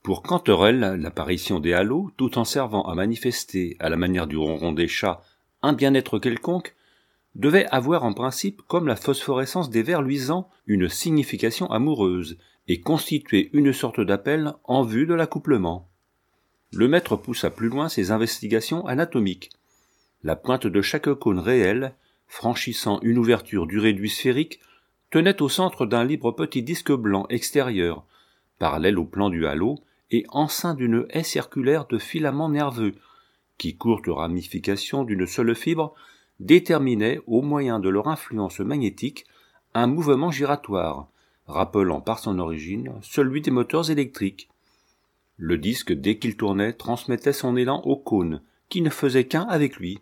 Pour Cantorel, l'apparition des halos, tout en servant à manifester, à la manière du ronron des chats, un bien-être quelconque, devait avoir en principe, comme la phosphorescence des vers luisants, une signification amoureuse, et constituer une sorte d'appel en vue de l'accouplement. Le maître poussa plus loin ses investigations anatomiques. La pointe de chaque cône réel, franchissant une ouverture du réduit sphérique, tenait au centre d'un libre petit disque blanc extérieur, parallèle au plan du halo, et enceint d'une haie circulaire de filaments nerveux, qui, courte ramification d'une seule fibre, déterminaient, au moyen de leur influence magnétique, un mouvement giratoire, rappelant par son origine celui des moteurs électriques. Le disque, dès qu'il tournait, transmettait son élan au cône, qui ne faisait qu'un avec lui.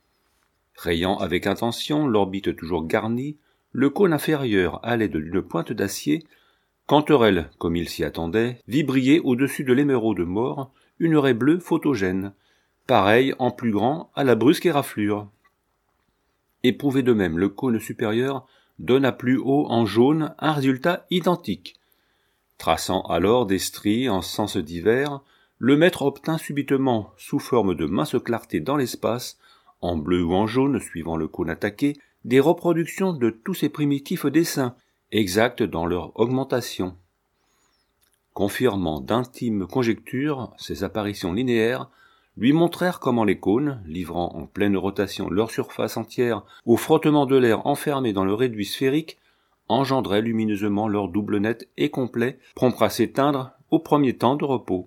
Rayant avec intention l'orbite toujours garnie, le cône inférieur, à l'aide d'une pointe d'acier, Cantorel, comme il s'y attendait, vit briller au-dessus de l'émeraude mort une raie bleue photogène, pareille en plus grand à la brusque éraflure. Éprouvé de même, le cône supérieur donne à plus haut en jaune un résultat identique. Traçant alors des stries en sens divers, le maître obtint subitement, sous forme de mince clarté dans l'espace, en bleu ou en jaune suivant le cône attaqué, des reproductions de tous ces primitifs dessins, exacts dans leur augmentation. Confirmant d'intimes conjectures, ces apparitions linéaires lui montrèrent comment les cônes, livrant en pleine rotation leur surface entière au frottement de l'air enfermé dans le réduit sphérique, engendraient lumineusement leur double net et complet, prompt à s'éteindre au premier temps de repos.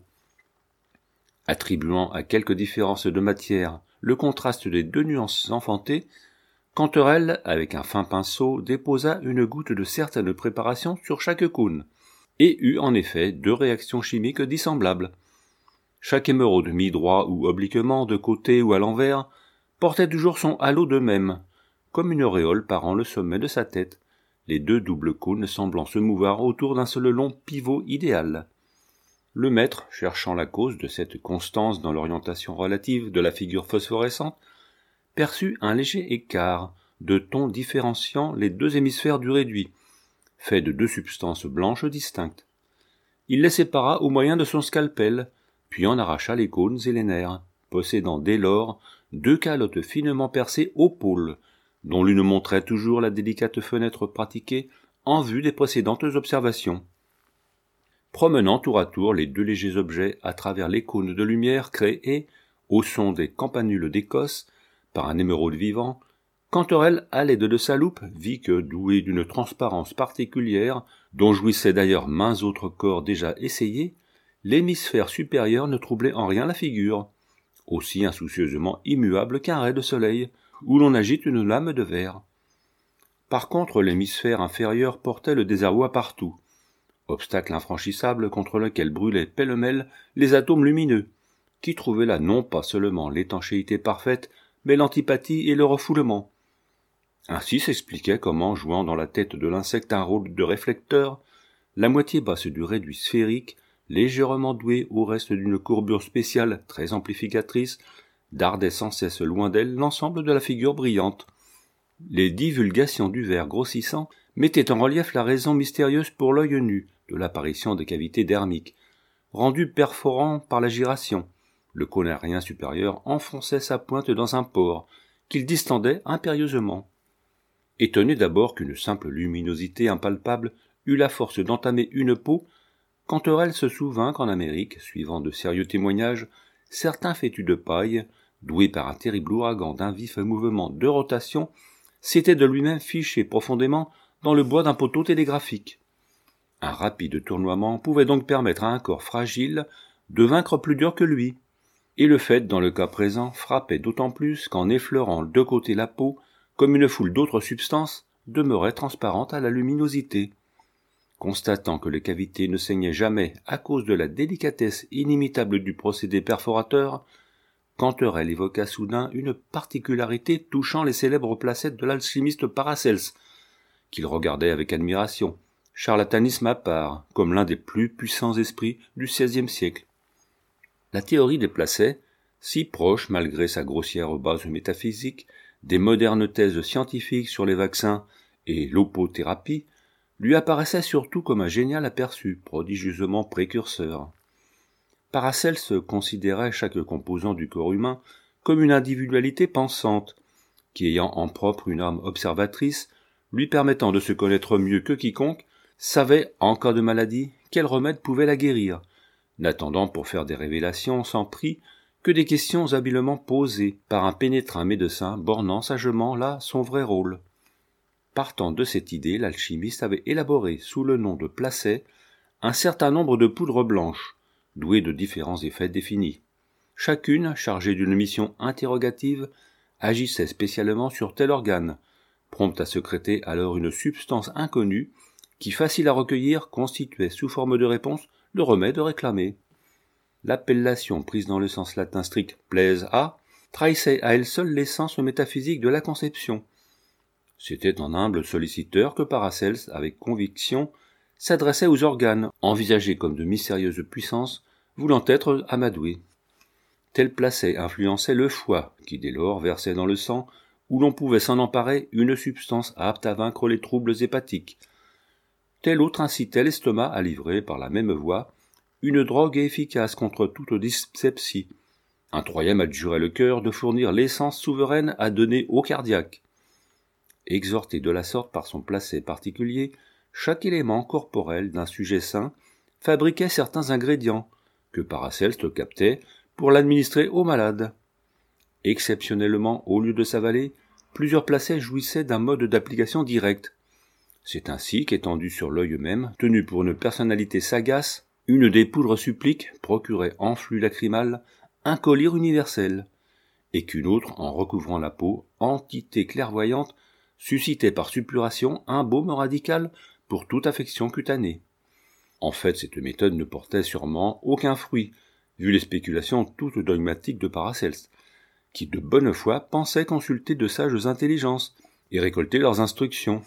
Attribuant à quelques différences de matière le contraste des deux nuances enfantées, Cantorel, avec un fin pinceau, déposa une goutte de certaine préparation sur chaque cône, et eut en effet deux réactions chimiques dissemblables. Chaque émeraude mis droit ou obliquement, de côté ou à l'envers, portait toujours son halo de même, comme une auréole parant le sommet de sa tête, les deux doubles cônes semblant se mouvoir autour d'un seul long pivot idéal. Le maître, cherchant la cause de cette constance dans l'orientation relative de la figure phosphorescente, perçut un léger écart de tons différenciant les deux hémisphères du réduit, fait de deux substances blanches distinctes. Il les sépara au moyen de son scalpel, puis en arracha les cônes et les nerfs, possédant dès lors deux calottes finement percées aux pôles, dont l'une montrait toujours la délicate fenêtre pratiquée en vue des précédentes observations. Promenant tour à tour les deux légers objets à travers les cônes de lumière créés, au son des campanules d'Écosse, par un émeraude vivant, Cantorel, à l'aide de sa loupe, vit que, doué d'une transparence particulière, dont jouissaient d'ailleurs maints autres corps déjà essayés, l'hémisphère supérieur ne troublait en rien la figure, aussi insoucieusement immuable qu'un ray de soleil, où l'on agite une lame de verre. Par contre, l'hémisphère inférieur portait le désarroi partout, obstacle infranchissable contre lequel brûlaient pêle-mêle les atomes lumineux, qui trouvaient là non pas seulement l'étanchéité parfaite, mais l'antipathie et le refoulement. Ainsi s'expliquait comment, jouant dans la tête de l'insecte un rôle de réflecteur, la moitié basse du réduit sphérique, légèrement douée au reste d'une courbure spéciale très amplificatrice, dardait sans cesse loin d'elle l'ensemble de la figure brillante. Les divulgations du verre grossissant mettaient en relief la raison mystérieuse pour l'œil nu de l'apparition des cavités dermiques, rendues perforant par la giration. Le cône aérien supérieur enfonçait sa pointe dans un pore, qu'il distendait impérieusement. Étonné d'abord qu'une simple luminosité impalpable eût la force d'entamer une peau, Cantorel se souvint qu'en Amérique, suivant de sérieux témoignages, certains fétus de paille, doués par un terrible ouragan d'un vif mouvement de rotation, s'étaient de lui-même fichés profondément dans le bois d'un poteau télégraphique. Un rapide tournoiement pouvait donc permettre à un corps fragile de vaincre plus dur que lui, et le fait, dans le cas présent, frappait d'autant plus qu'en effleurant de côté la peau, comme une foule d'autres substances, demeurait transparente à la luminosité. Constatant que les cavités ne saignaient jamais à cause de la délicatesse inimitable du procédé perforateur, Cantorel évoqua soudain une particularité touchant les célèbres placettes de l'alchimiste Paracelse, qu'il regardait avec admiration, charlatanisme à part, comme l'un des plus puissants esprits du XVIe siècle. La théorie déplaçait, si proche malgré sa grossière base métaphysique, des modernes thèses scientifiques sur les vaccins et l'opothérapie, lui apparaissait surtout comme un génial aperçu prodigieusement précurseur. Paracelse considérait chaque composant du corps humain comme une individualité pensante, qui ayant en propre une âme observatrice, lui permettant de se connaître mieux que quiconque, savait, en cas de maladie, quel remède pouvait la guérir, n'attendant pour faire des révélations sans prix que des questions habilement posées par un pénétrant médecin bornant sagement là son vrai rôle. Partant de cette idée, l'alchimiste avait élaboré, sous le nom de placet, un certain nombre de poudres blanches, douées de différents effets définis. Chacune, chargée d'une mission interrogative, agissait spécialement sur tel organe, prompte à sécréter alors une substance inconnue qui, facile à recueillir, constituait sous forme de réponse le remède réclamé. L'appellation prise dans le sens latin strict plaise à trahissait à elle seule l'essence métaphysique de la conception. C'était en humble solliciteur que Paracelse, avec conviction, s'adressait aux organes, envisagés comme de mystérieuses puissances, voulant être amadoués. Tel placet influençait le foie, qui dès lors versait dans le sang, où l'on pouvait s'en emparer, une substance apte à vaincre les troubles hépatiques. Tel autre incitait l'estomac à livrer, par la même voie, une drogue efficace contre toute dyspepsie. Un troisième adjurait le cœur de fournir l'essence souveraine à donner au cardiaque. Exhorté de la sorte par son placet particulier, chaque élément corporel d'un sujet sain fabriquait certains ingrédients, que Paracelse captait pour l'administrer aux malades. Exceptionnellement, au lieu de s'avaler, plusieurs placets jouissaient d'un mode d'application direct. C'est ainsi qu'étendue sur l'œil même, tenu pour une personnalité sagace, une des poudres suppliques procurait en flux lacrymal un collier universel, et qu'une autre, en recouvrant la peau, entité clairvoyante, suscitait par suppuration un baume radical pour toute affection cutanée. En fait, cette méthode ne portait sûrement aucun fruit, vu les spéculations toutes dogmatiques de Paracelse, qui de bonne foi pensaient consulter de sages intelligences et récolter leurs instructions.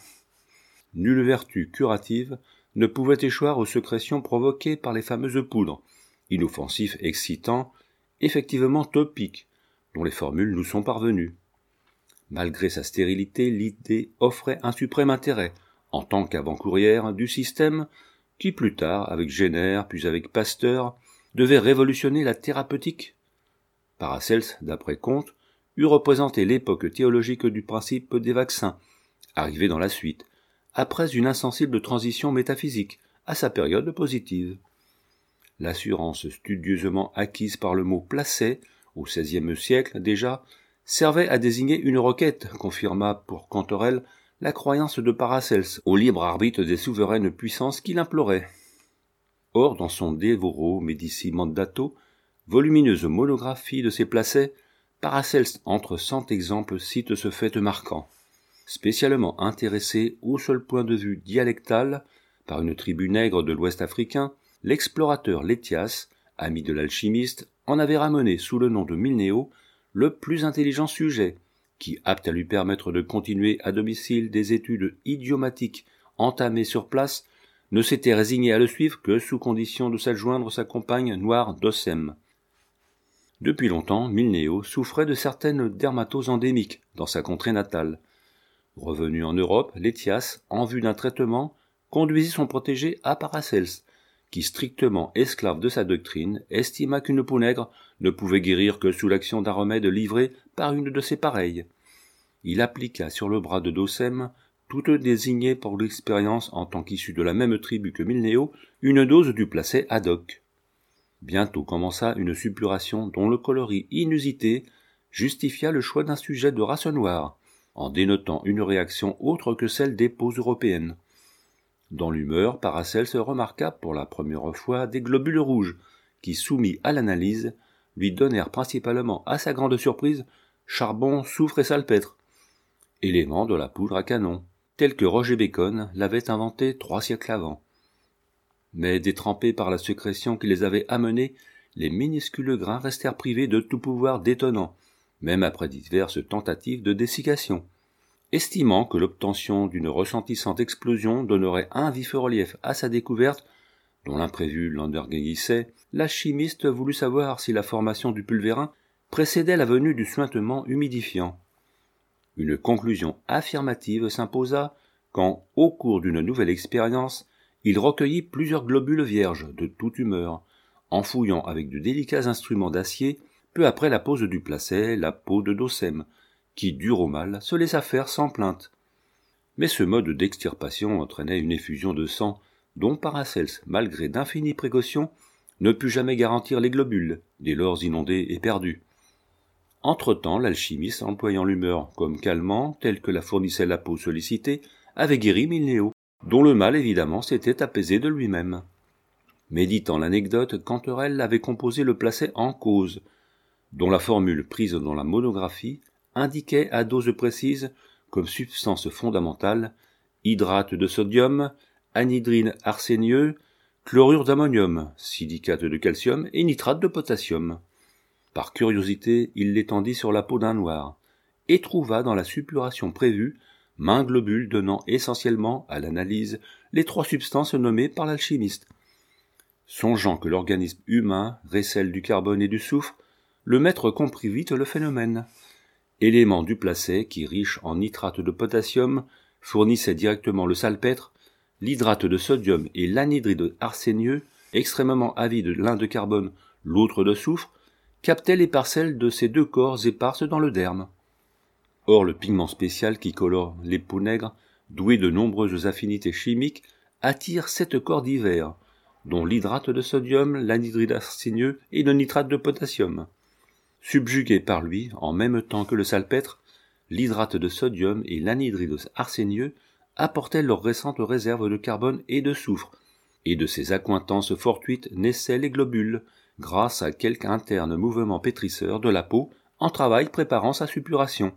Nulle vertu curative ne pouvait échoir aux sécrétions provoquées par les fameuses poudres, inoffensifs, excitants, effectivement topiques, dont les formules nous sont parvenues. Malgré sa stérilité, l'idée offrait un suprême intérêt, en tant qu'avant-courrière du système qui plus tard, avec Jenner, puis avec Pasteur, devait révolutionner la thérapeutique. Paracelse, d'après Comte, eût représenté l'époque théologique du principe des vaccins, arrivé dans la suite, après une insensible transition métaphysique, à sa période positive. L'assurance studieusement acquise par le mot placet, au XVIe siècle déjà, servait à désigner une requête, confirma pour Cantorel la croyance de Paracelse au libre arbitre des souveraines puissances qui l'imploraient. Or, dans son De Voro Medici Mandato, volumineuse monographie de ces placets, Paracelse, entre 100 exemples, cite ce fait marquant. Spécialement intéressé au seul point de vue dialectal par une tribu nègre de l'Ouest africain, l'explorateur Létias, ami de l'alchimiste, en avait ramené sous le nom de Milnéo le plus intelligent sujet, qui, apte à lui permettre de continuer à domicile des études idiomatiques entamées sur place, ne s'était résigné à le suivre que sous condition de s'adjoindre sa compagne noire d'Ossem. Depuis longtemps, Milnéo souffrait de certaines dermatoses endémiques dans sa contrée natale. Revenu en Europe, Létias, en vue d'un traitement, conduisit son protégé à Paracelse, qui, strictement esclave de sa doctrine, estima qu'une peau nègre ne pouvait guérir que sous l'action d'un remède livré par une de ses pareilles. Il appliqua sur le bras de Dossem, toute désignée pour l'expérience en tant qu'issue de la même tribu que Milnéo, une dose du placet ad hoc. Bientôt commença une suppuration dont le coloris inusité justifia le choix d'un sujet de race noire, en dénotant une réaction autre que celle des peaux européennes. Dans l'humeur, Paracelse remarqua pour la première fois des globules rouges, qui, soumis à l'analyse, lui donnèrent principalement, à sa grande surprise, charbon, soufre et salpêtre, éléments de la poudre à canon, tel que Roger Bacon l'avait inventé 3 siècles avant. Mais détrempés par la sécrétion qui les avait amenés, les minuscules grains restèrent privés de tout pouvoir détonnant, même après diverses tentatives de dessiccation. Estimant que l'obtention d'une ressentissante explosion donnerait un vif relief à sa découverte, dont l'imprévu l'enorgueillissait, l'alchimiste voulut savoir si la formation du pulvérin précédait la venue du suintement humidifiant. Une conclusion affirmative s'imposa quand, au cours d'une nouvelle expérience, il recueillit plusieurs globules vierges de toute humeur, en fouillant avec de délicats instruments d'acier, peu après la pose du placet, la peau de Docème, qui, dur au mal, se laissa faire sans plainte. Mais ce mode d'extirpation entraînait une effusion de sang, dont Paracelse, malgré d'infinies précautions, ne put jamais garantir les globules, dès lors inondés et perdus. Entre-temps, l'alchimiste, employant l'humeur comme calmant, tel que la fournissait la peau sollicitée, avait guéri Milnéo, dont le mal évidemment s'était apaisé de lui-même. Méditant l'anecdote, Canterelle avait composé le placet en cause, dont la formule prise dans la monographie indiquait à dose précise, comme substance fondamentale, hydrate de sodium, anhydrine arsénieux, chlorure d'ammonium, silicate de calcium et nitrate de potassium. Par curiosité, il l'étendit sur la peau d'un noir, et trouva dans la suppuration prévue maints globules donnant essentiellement à l'analyse les 3 substances nommées par l'alchimiste. Songeant que l'organisme humain récèle du carbone et du soufre, le maître comprit vite le phénomène. Élément du placet qui, riche en nitrate de potassium, fournissait directement le salpêtre, l'hydrate de sodium et l'anhydride arsénieux, extrêmement avides l'un de carbone, l'autre de soufre, captaient les parcelles de ces 2 corps éparses dans le derme. Or le pigment spécial qui colore les peaux nègres, doué de nombreuses affinités chimiques, attire 7 corps divers, dont l'hydrate de sodium, l'anhydride arsénieux et le nitrate de potassium. Subjugués par lui, en même temps que le salpêtre, l'hydrate de sodium et l'anhydride arsénieux apportaient leurs récentes réserves de carbone et de soufre, et de ces accointances fortuites naissaient les globules, grâce à quelque interne mouvement pétrisseur de la peau en travail préparant sa suppuration.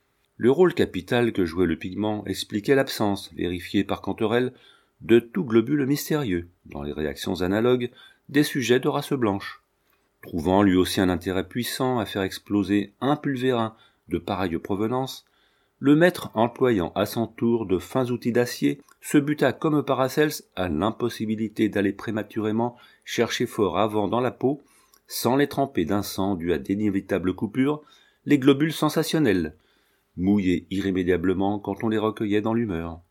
Le rôle capital que jouait le pigment expliquait l'absence, vérifiée par Canterelle, de tout globule mystérieux, dans les réactions analogues, des sujets de race blanche. Trouvant lui aussi un intérêt puissant à faire exploser un pulvérin de pareille provenance, le maître, employant à son tour de fins outils d'acier, se buta comme Paracelse à l'impossibilité d'aller prématurément chercher fort avant dans la peau, sans les tremper d'un sang dû à d'inévitables coupures, les globules sensationnels, mouillés irrémédiablement quand on les recueillait dans l'humeur.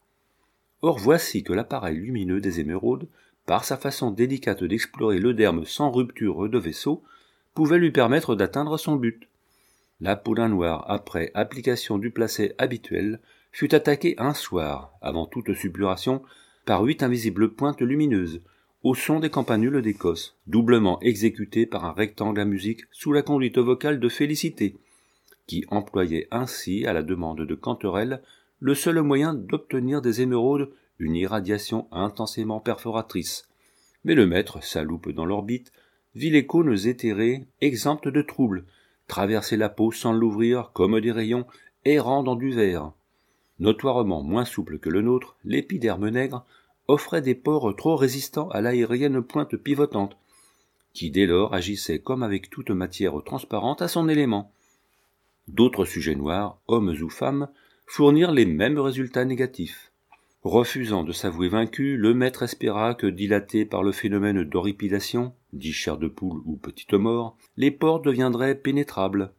Or voici que l'appareil lumineux des émeraudes, par sa façon délicate d'explorer le derme sans rupture de vaisseau, pouvait lui permettre d'atteindre son but. La peau d'un noir, après application du placet habituel, fut attaquée un soir, avant toute suppuration, par 8 invisibles pointes lumineuses, au son des campanules d'Écosse, doublement exécutées par un rectangle à musique sous la conduite vocale de Félicité, qui employait ainsi, à la demande de Canterelle, le seul moyen d'obtenir des émeraudes une irradiation intensément perforatrice. Mais le maître, sa loupe dans l'orbite, vit les cônes éthérés, exemptes de troubles, traverser la peau sans l'ouvrir comme des rayons errant dans du verre. Notoirement moins souple que le nôtre, l'épiderme nègre offrait des pores trop résistants à l'aérienne pointe pivotante, qui dès lors agissait comme avec toute matière transparente à son élément. D'autres sujets noirs, hommes ou femmes, fournirent les mêmes résultats négatifs. Refusant de s'avouer vaincu, le maître espéra que, dilatés par le phénomène d'horripilation, dit chair de poule ou petite mort, les pores deviendraient pénétrables.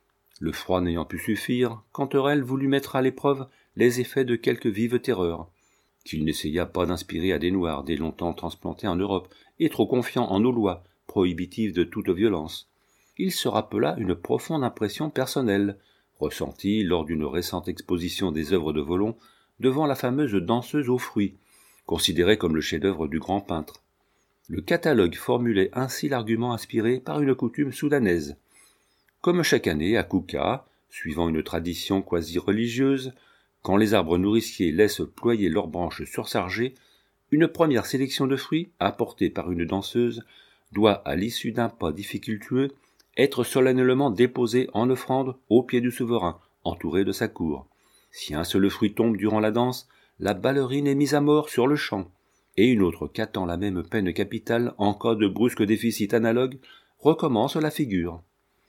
Le froid n'ayant pu suffire, Canterelle voulut mettre à l'épreuve les effets de quelque vive terreur, qu'il n'essaya pas d'inspirer à des Noirs dès longtemps transplantés en Europe et trop confiants en nos lois, prohibitives de toute violence. Il se rappela une profonde impression personnelle, ressentie lors d'une récente exposition des œuvres de Volon devant la fameuse danseuse aux fruits, considérée comme le chef-d'œuvre du grand peintre. Le catalogue formulait ainsi l'argument inspiré par une coutume soudanaise. Comme chaque année, à Kouka, suivant une tradition quasi-religieuse, quand les arbres nourriciers laissent ployer leurs branches surchargées, une première sélection de fruits, apportée par une danseuse, doit, à l'issue d'un pas difficultueux, être solennellement déposée en offrande au pied du souverain, entouré de sa cour. Si un seul fruit tombe durant la danse, la ballerine est mise à mort sur le champ, et une autre qu'attend la même peine capitale en cas de brusque déficit analogue recommence la figure.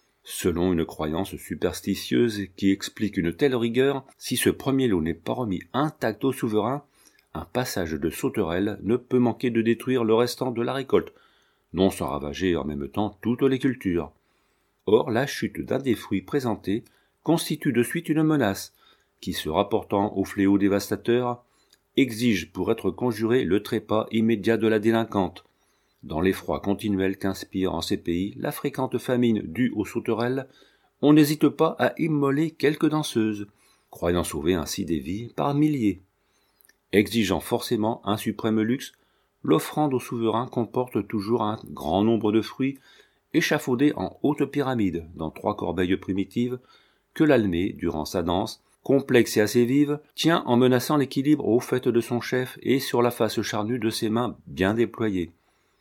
Selon une croyance superstitieuse qui explique une telle rigueur, si ce premier lot n'est pas remis intact au souverain, un passage de sauterelle ne peut manquer de détruire le restant de la récolte, non sans ravager en même temps toutes les cultures. Or, la chute d'un des fruits présentés constitue de suite une menace, qui, se rapportant au fléau dévastateur, exige pour être conjuré le trépas immédiat de la délinquante. Dans l'effroi continuel qu'inspire en ces pays la fréquente famine due aux sauterelles, on n'hésite pas à immoler quelques danseuses, croyant sauver ainsi des vies par milliers. Exigeant forcément un suprême luxe, l'offrande au souverain comporte toujours un grand nombre de fruits échafaudés en haute pyramide dans 3 corbeilles primitives que l'Almé, durant sa danse, complexe et assez vive, tient en menaçant l'équilibre au fait de son chef et sur la face charnue de ses mains bien déployées.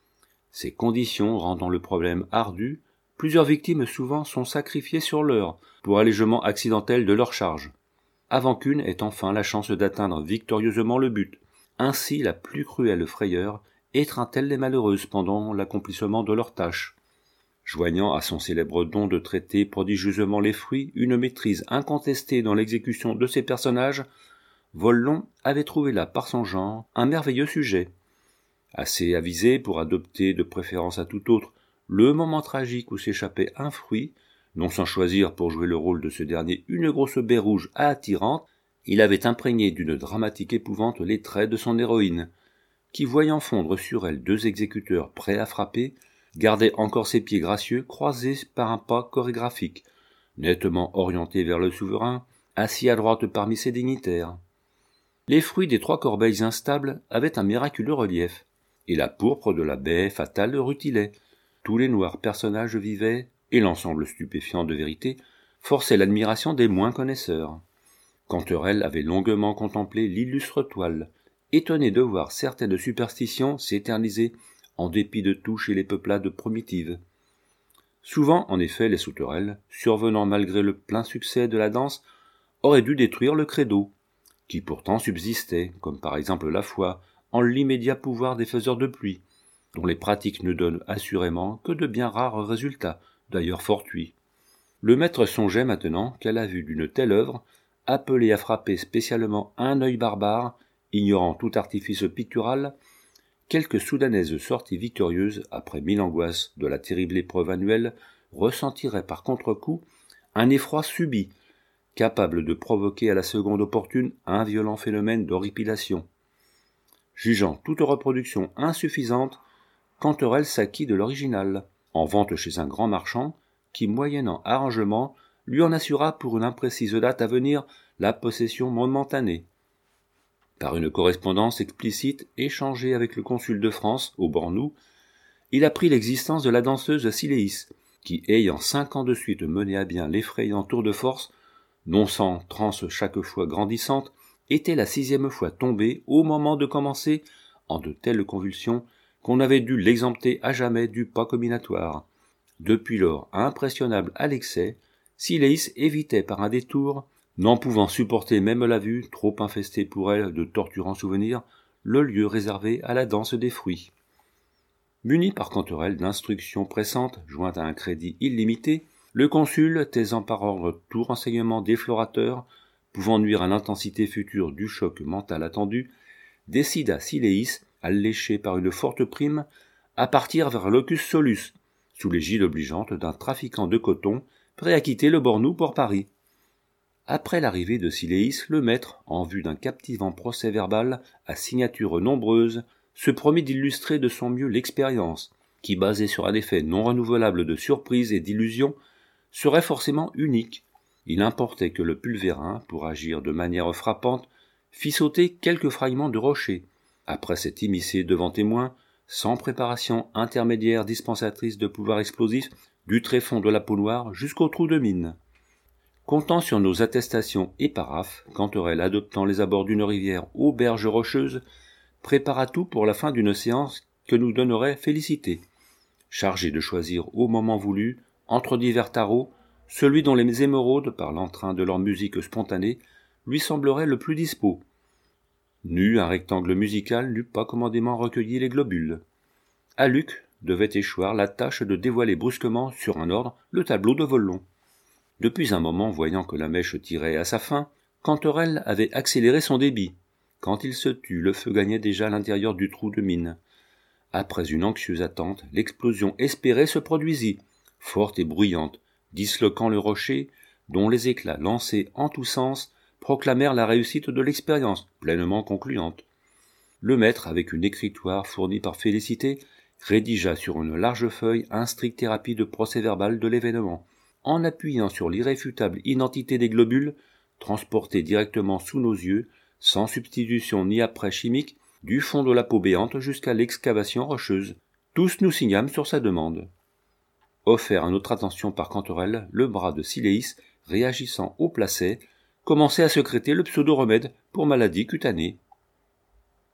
Ces conditions rendant le problème ardu, plusieurs victimes souvent sont sacrifiées sur l'heure pour allègement accidentel de leur charge, avant qu'une ait enfin la chance d'atteindre victorieusement le but. Ainsi la plus cruelle frayeur étreint-elle les malheureuses pendant l'accomplissement de leur tâche. Joignant à son célèbre don de traiter prodigieusement les fruits une maîtrise incontestée dans l'exécution de ses personnages, Volney avait trouvé là par son genre un merveilleux sujet. Assez avisé pour adopter de préférence à tout autre le moment tragique où s'échappait un fruit, non sans choisir pour jouer le rôle de ce dernier une grosse baie rouge attirante, il avait imprégné d'une dramatique épouvante les traits de son héroïne, qui, voyant fondre sur elle 2 exécuteurs prêts à frapper, gardait encore ses pieds gracieux croisés par un pas chorégraphique, nettement orienté vers le souverain, assis à droite parmi ses dignitaires. Les fruits des 3 corbeilles instables avaient un miraculeux relief, et la pourpre de la baie fatale rutilait. Tous les noirs personnages vivaient, et l'ensemble stupéfiant de vérité forçait l'admiration des moins connaisseurs. Canterelle avait longuement contemplé l'illustre toile, étonné de voir certaines superstitions s'éterniser en dépit de tout chez les peuplades primitives. Souvent, en effet, les sauterelles, survenant malgré le plein succès de la danse, auraient dû détruire le credo, qui pourtant subsistait, comme par exemple la foi, en l'immédiat pouvoir des faiseurs de pluie, dont les pratiques ne donnent assurément que de bien rares résultats, d'ailleurs fortuits. Le maître songeait maintenant qu'à la vue d'une telle œuvre, appelée à frapper spécialement un œil barbare, ignorant tout artifice pictural, quelque soudanaise sortie victorieuse après 1000 angoisses de la terrible épreuve annuelle ressentirait par contre-coup un effroi subit, capable de provoquer à la seconde opportune un violent phénomène d'horripilation. Jugeant toute reproduction insuffisante, Canterelle s'acquit de l'original, en vente chez un grand marchand, qui, moyennant arrangement, lui en assura pour une imprécise date à venir la possession momentanée. Par une correspondance explicite échangée avec le consul de France, au Bornou, il apprit l'existence de la danseuse Siléis, qui, ayant 5 ans de suite mené à bien l'effrayant tour de force, non sans transe chaque fois grandissante, était la 6e fois tombée au moment de commencer en de telles convulsions qu'on avait dû l'exempter à jamais du pas combinatoire. Depuis lors impressionnable à l'excès, Siléis évitait par un détour, n'en pouvant supporter même la vue, trop infestée pour elle de torturants souvenirs, le lieu réservé à la danse des fruits. Muni par Canterelle d'instructions pressantes, jointes à un crédit illimité, le consul, taisant par ordre tout renseignement déflorateur, pouvant nuire à l'intensité future du choc mental attendu, décida Siléis, alléché par une forte prime, à partir vers Locus Solus, sous l'égide obligeante d'un trafiquant de coton, prêt à quitter le Bornou pour Paris. Après l'arrivée de Siléis, le maître, en vue d'un captivant procès-verbal à signatures nombreuses, se promit d'illustrer de son mieux l'expérience, qui, basée sur un effet non renouvelable de surprise et d'illusion, serait forcément unique. Il importait que le pulvérin, pour agir de manière frappante, fit sauter quelques fragments de rocher, après s'être immiscé devant témoins, sans préparation intermédiaire dispensatrice de pouvoir explosif, du tréfonds de la peau noire jusqu'au trou de mine. Comptant sur nos attestations et paraphes, Canterelle, adoptant les abords d'une rivière aux berges rocheuses, prépara tout pour la fin d'une séance que nous donnerait Félicité, chargé de choisir au moment voulu, entre divers tarots, celui dont les émeraudes, par l'entrain de leur musique spontanée, lui semblerait le plus dispos. Nu, un rectangle musical n'eût pas commodément recueilli les globules. À Luc devait échoir la tâche de dévoiler brusquement, sur un ordre, le tableau de Volney. Depuis un moment, voyant que la mèche tirait à sa fin, Canterelle avait accéléré son débit. Quand il se tut, le feu gagnait déjà l'intérieur du trou de mine. Après une anxieuse attente, l'explosion espérée se produisit, forte et bruyante, disloquant le rocher, dont les éclats lancés en tous sens proclamèrent la réussite de l'expérience, pleinement concluante. Le maître, avec une écritoire fournie par Félicité, rédigea sur une large feuille un strict et rapide procès-verbal de l'événement, en appuyant sur l'irréfutable identité des globules, transportés directement sous nos yeux, sans substitution ni apprêt chimique, du fond de la peau béante jusqu'à l'excavation rocheuse. Tous nous signâmes sur sa demande. Offert à notre attention par Cantorel, le bras de Siléis, réagissant au placet, commençait à sécréter le pseudo-remède pour maladies cutanées.